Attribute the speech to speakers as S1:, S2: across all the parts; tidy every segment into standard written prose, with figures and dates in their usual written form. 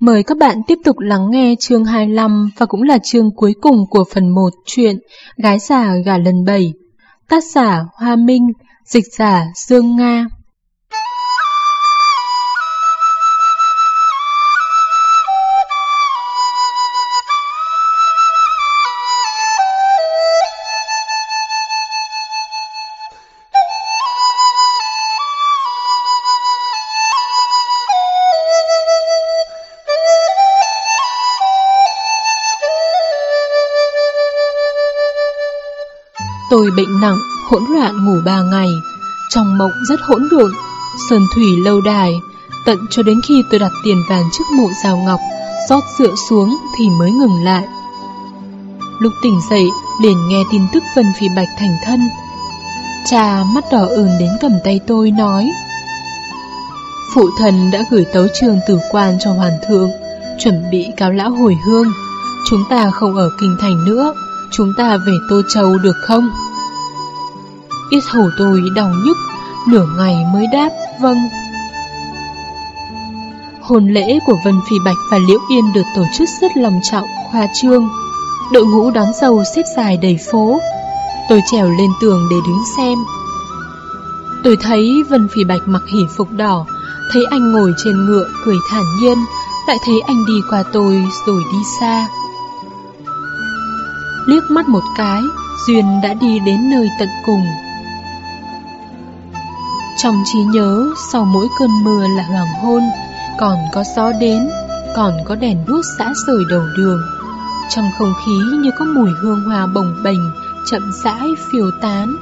S1: Mời các bạn tiếp tục lắng nghe chương 25 và cũng là chương cuối cùng của phần 1 truyện Gái già gả lần 7. Tác giả Hoa Minh, dịch giả Dương Nga. Tôi bệnh nặng, hỗn loạn ngủ 3 ngày, trong mộng rất hỗn độn, sơn thủy lâu đài, tận cho đến khi tôi đặt tiền vàng trước mộ Giao Ngọc, rót rượu xuống thì mới ngừng lại. Lúc tỉnh dậy, liền nghe tin tức Vân Phi Bạch thành thân. Cha mắt đỏ ửng đến cầm tay tôi nói: phụ thần đã gửi tấu chương tử quan cho hoàng thượng, chuẩn bị cáo lão hồi hương. Chúng ta không ở kinh thành nữa, chúng ta về Tô Châu được không? Yết hầu tôi đau nhức, nửa ngày mới đáp vâng. Hôn lễ của Vân Phi Bạch và Liễu Yên được tổ chức rất long trọng, khoa trương. Đội ngũ đón dâu xếp dài đầy phố. Tôi trèo lên tường để đứng xem. Tôi thấy Vân Phi Bạch mặc hỷ phục đỏ, thấy anh ngồi trên ngựa cười thản nhiên, lại thấy anh đi qua tôi rồi đi xa. Liếc mắt một cái, duyên đã đi đến nơi tận cùng. Trong trí nhớ, sau mỗi cơn mưa là hoàng hôn, còn có gió đến, còn có đèn đuốc xã rời đầu đường. Trong không khí như có mùi hương hoa bồng bềnh, chậm rãi phiêu tán.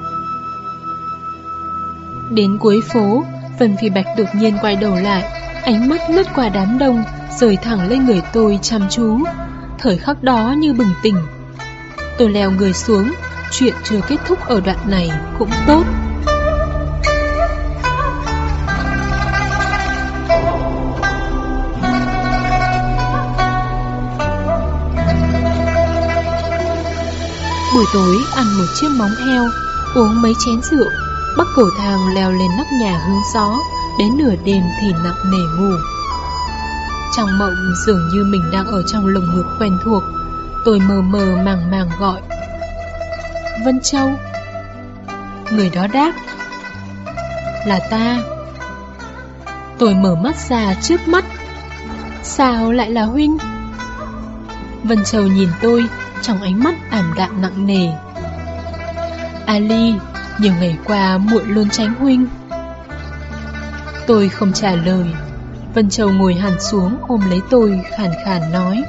S1: Đến cuối phố, Vân Phi Bạch đột nhiên quay đầu lại, ánh mắt lướt qua đám đông, rời thẳng lên người tôi chăm chú. Thời khắc đó như bừng tỉnh. Tôi leo người xuống, chuyện chưa kết thúc ở đoạn này cũng tốt. Buổi tối ăn một chiếc móng heo, uống mấy chén rượu, bắc cầu thang leo lên nóc nhà hướng gió, đến nửa đêm thì nặng nề ngủ. Trong mộng dường như mình đang ở trong lồng ngực quen thuộc. Tôi mơ mơ màng màng gọi: Vân Châu. Người đó đáp: là ta. Tôi mở mắt ra, trước mắt: sao lại là huynh? Vân Châu nhìn tôi, trong ánh mắt ảm đạm nặng nề. Ali, nhiều ngày qua muội luôn tránh huynh. Tôi không trả lời. Vân Châu ngồi hẳn xuống ôm lấy tôi, khàn khàn nói: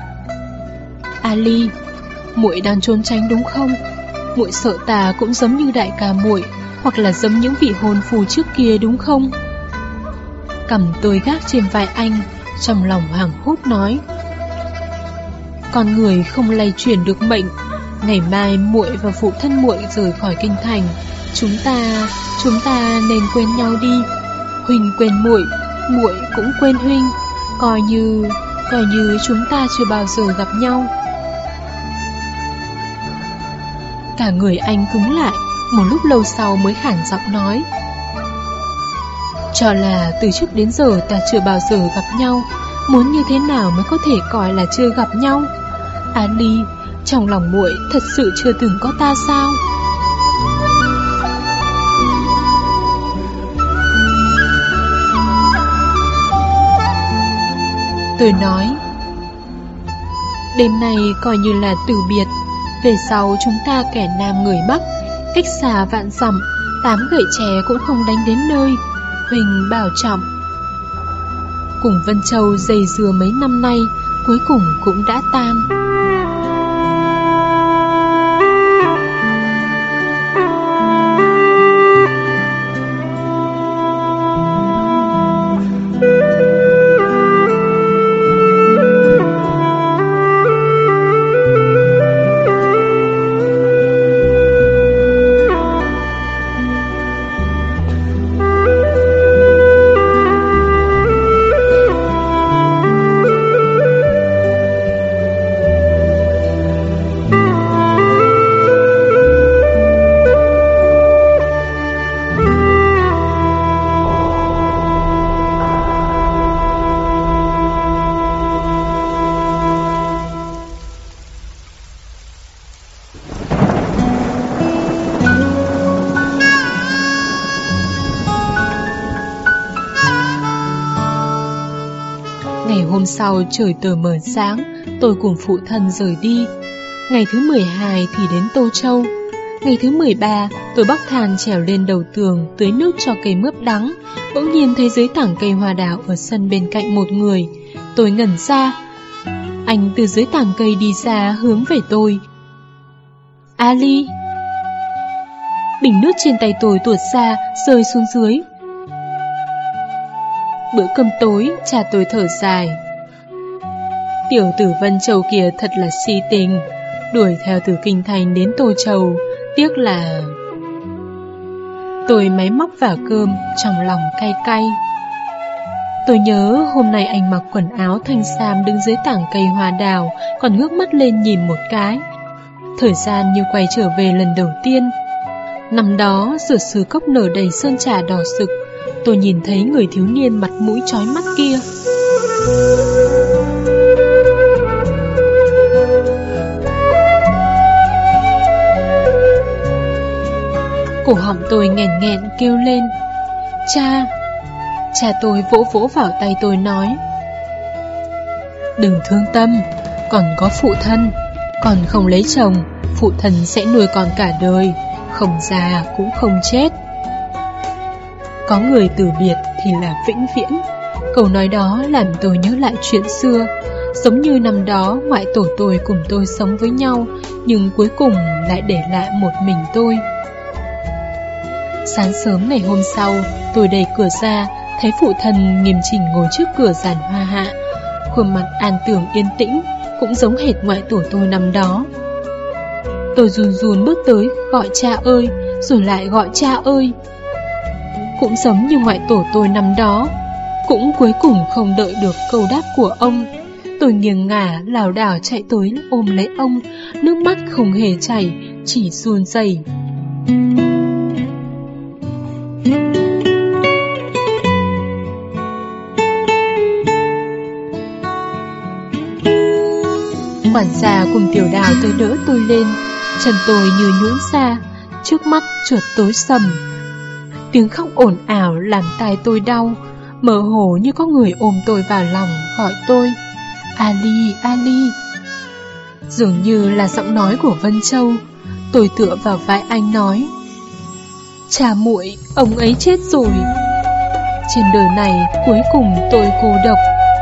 S1: Ali, muội đang trốn tránh đúng không? Muội sợ ta cũng giống như đại ca muội, hoặc là giống những vị hôn phu trước kia đúng không? Cầm tôi gác trên vai anh, trong lòng hoảng hốt nói: con người không lay chuyển được mệnh. Ngày mai muội và phụ thân muội rời khỏi kinh thành, chúng ta nên quên nhau đi. Huynh quên muội, muội cũng quên huynh, coi như chúng ta chưa bao giờ gặp nhau. Cả người anh cứng lại, một lúc lâu sau mới khản giọng nói: cho là từ trước đến giờ ta chưa bao giờ gặp nhau, muốn như thế nào mới có thể coi là chưa gặp nhau? Ali, trong lòng muội thật sự chưa từng có ta sao? Tôi nói: đêm nay coi như là từ biệt. Về sau chúng ta kẻ nam người Bắc, cách xa vạn dặm, 8 gậy tre cũng không đánh đến nơi. Huỳnh bảo trọng. Cùng Vân Châu dây dưa mấy năm nay, cuối cùng cũng đã tan. Ngày hôm sau trời tờ mờ sáng, tôi cùng phụ thân rời đi. Ngày thứ 12 thì đến Tô Châu. Ngày thứ 13, tôi bắc thang trèo lên đầu tường, tưới nước cho cây mướp đắng. Bỗng nhiên thấy dưới tảng cây hoa đào ở sân bên cạnh một người. Tôi ngẩn ra. Anh từ dưới tảng cây đi ra hướng về tôi. Ali. Bình nước trên tay tôi tuột ra, rơi xuống dưới. Bữa cơm tối, cha tôi thở dài. Tiểu tử Vân Châu kia thật là si tình, đuổi theo từ Kinh Thành đến Tô Châu, tiếc là... Tôi máy móc vào cơm, trong lòng cay cay. Tôi nhớ hôm nay anh mặc quần áo thanh xám đứng dưới tảng cây hoa đào, còn ngước mắt lên nhìn một cái. Thời gian như quay trở về lần đầu tiên. Năm đó, rửa sứ cốc nở đầy sơn trà đỏ sực, tôi nhìn thấy người thiếu niên mặt mũi chói mắt kia. Cổ họng tôi nghẹn nghẹn kêu lên. Cha! Cha tôi vỗ vỗ vào tay tôi nói. Đừng thương tâm, còn có phụ thân. Còn không lấy chồng, phụ thân sẽ nuôi con cả đời, không già cũng không chết. Có người từ biệt thì là vĩnh viễn. Câu nói đó làm tôi nhớ lại chuyện xưa. Giống như năm đó ngoại tổ tôi cùng tôi sống với nhau, nhưng cuối cùng lại để lại một mình tôi. Sáng sớm ngày hôm sau, tôi đẩy cửa ra, thấy phụ thân nghiêm chỉnh ngồi trước cửa giàn hoa hạ. Khuôn mặt an tường yên tĩnh, cũng giống hệt ngoại tổ tôi năm đó. Tôi run run bước tới, gọi cha ơi, rồi lại gọi cha ơi. Cũng giống như ngoại tổ tôi năm đó, cũng cuối cùng không đợi được câu đáp của ông. Tôi nghiêng ngả, lảo đảo chạy tới ôm lấy ông, nước mắt không hề chảy, chỉ run rẩy. Quản gia cùng Tiểu Đào tới đỡ tôi lên, chân tôi như nhũn ra, trước mắt chợt tối sầm. Tiếng khóc ồn ào làm tai tôi đau, mơ hồ như có người ôm tôi vào lòng gọi tôi Ali, Ali. Dường như là giọng nói của Vân Châu. Tôi tựa vào vai anh nói, cha muội, ông ấy chết rồi. Trên đời này cuối cùng tôi cô độc.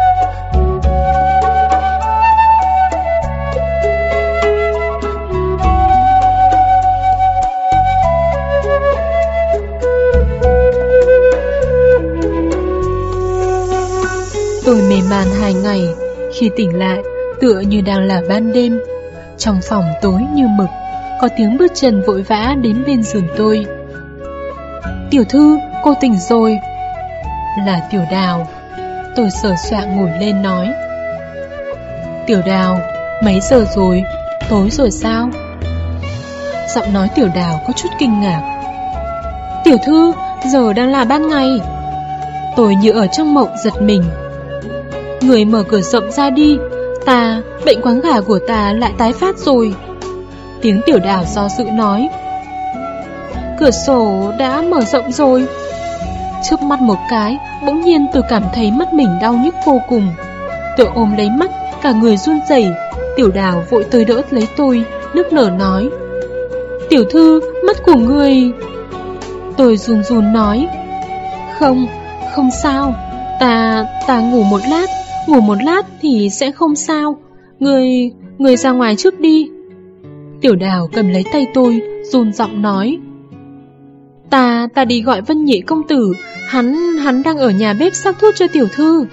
S1: Tôi mê man 2 ngày, khi tỉnh lại tựa như đang là ban đêm. Trong phòng tối như mực, có tiếng bước chân vội vã đến bên giường tôi. Tiểu thư, cô tỉnh rồi. Là Tiểu Đào. Tôi sờ soạng ngồi lên nói. Tiểu Đào, mấy giờ rồi? Tối rồi sao? Giọng nói Tiểu Đào có chút kinh ngạc. Tiểu thư, giờ đang là ban ngày. Tôi như ở trong mộng giật mình. Người mở cửa rộng ra đi, bệnh quáng gà của ta lại tái phát rồi. Tiếng Tiểu Đào do dự nói. Cửa sổ đã mở rộng rồi. Chớp mắt một cái, bỗng nhiên tôi cảm thấy mắt mình đau nhức vô cùng. Tôi ôm lấy mắt, cả người run rẩy. Tiểu Đào vội tới đỡ lấy tôi, nức nở nói. Tiểu thư, mắt của người... Tôi run run nói. Không sao. Ta ngủ một lát thì sẽ không sao. Người ra ngoài trước đi. Tiểu Đào cầm lấy tay tôi, run giọng nói. Ta đi gọi Vân Nhị công tử, hắn đang ở nhà bếp sắc thuốc cho tiểu thư.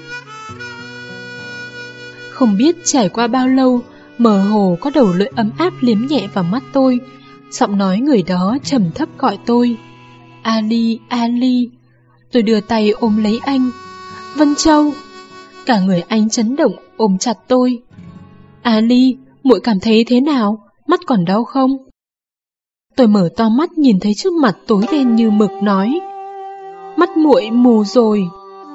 S1: Không biết trải qua bao lâu, mơ hồ có đầu lưỡi ấm áp liếm nhẹ vào mắt tôi. Giọng nói người đó trầm thấp gọi tôi. Ali, Ali. Tôi đưa tay ôm lấy anh. Vân Châu. Cả người anh chấn động ôm chặt tôi. Ali, muội cảm thấy thế nào? Mắt còn đau không? Tôi mở to mắt nhìn thấy trước mặt tối đen như mực nói. Mắt muội mù rồi.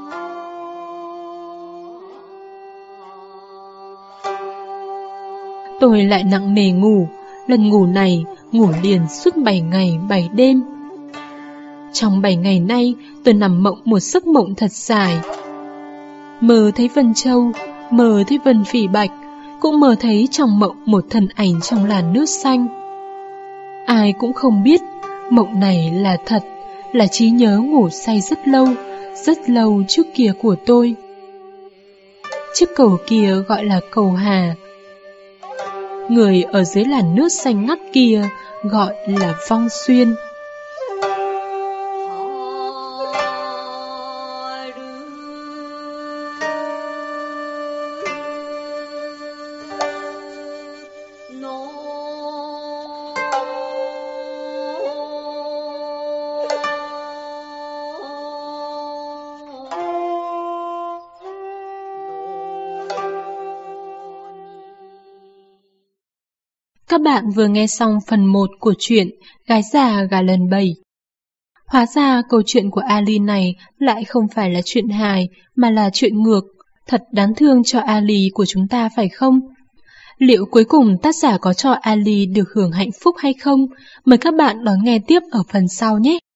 S1: Tôi lại nặng nề ngủ. Lần ngủ này ngủ liền suốt 7 ngày 7 đêm. Trong 7 ngày nay tôi nằm mộng một giấc mộng thật dài. Mơ thấy Vân Châu, mơ thấy Vân Phỉ Bạch, cũng mơ thấy trong mộng một thân ảnh trong làn nước xanh. Ai cũng không biết mộng này là thật, là trí nhớ ngủ say rất lâu trước kia của tôi. Chiếc cầu kia gọi là cầu Hà. Người ở dưới làn nước xanh ngắt kia gọi là Vong Xuyên. Các bạn vừa nghe xong phần 1 của truyện Gái già gà lần 7. Hóa ra câu chuyện của Ali này lại không phải là chuyện hài mà là chuyện ngược. Thật đáng thương cho Ali của chúng ta phải không? Liệu cuối cùng tác giả có cho Ali được hưởng hạnh phúc hay không? Mời các bạn đón nghe tiếp ở phần sau nhé!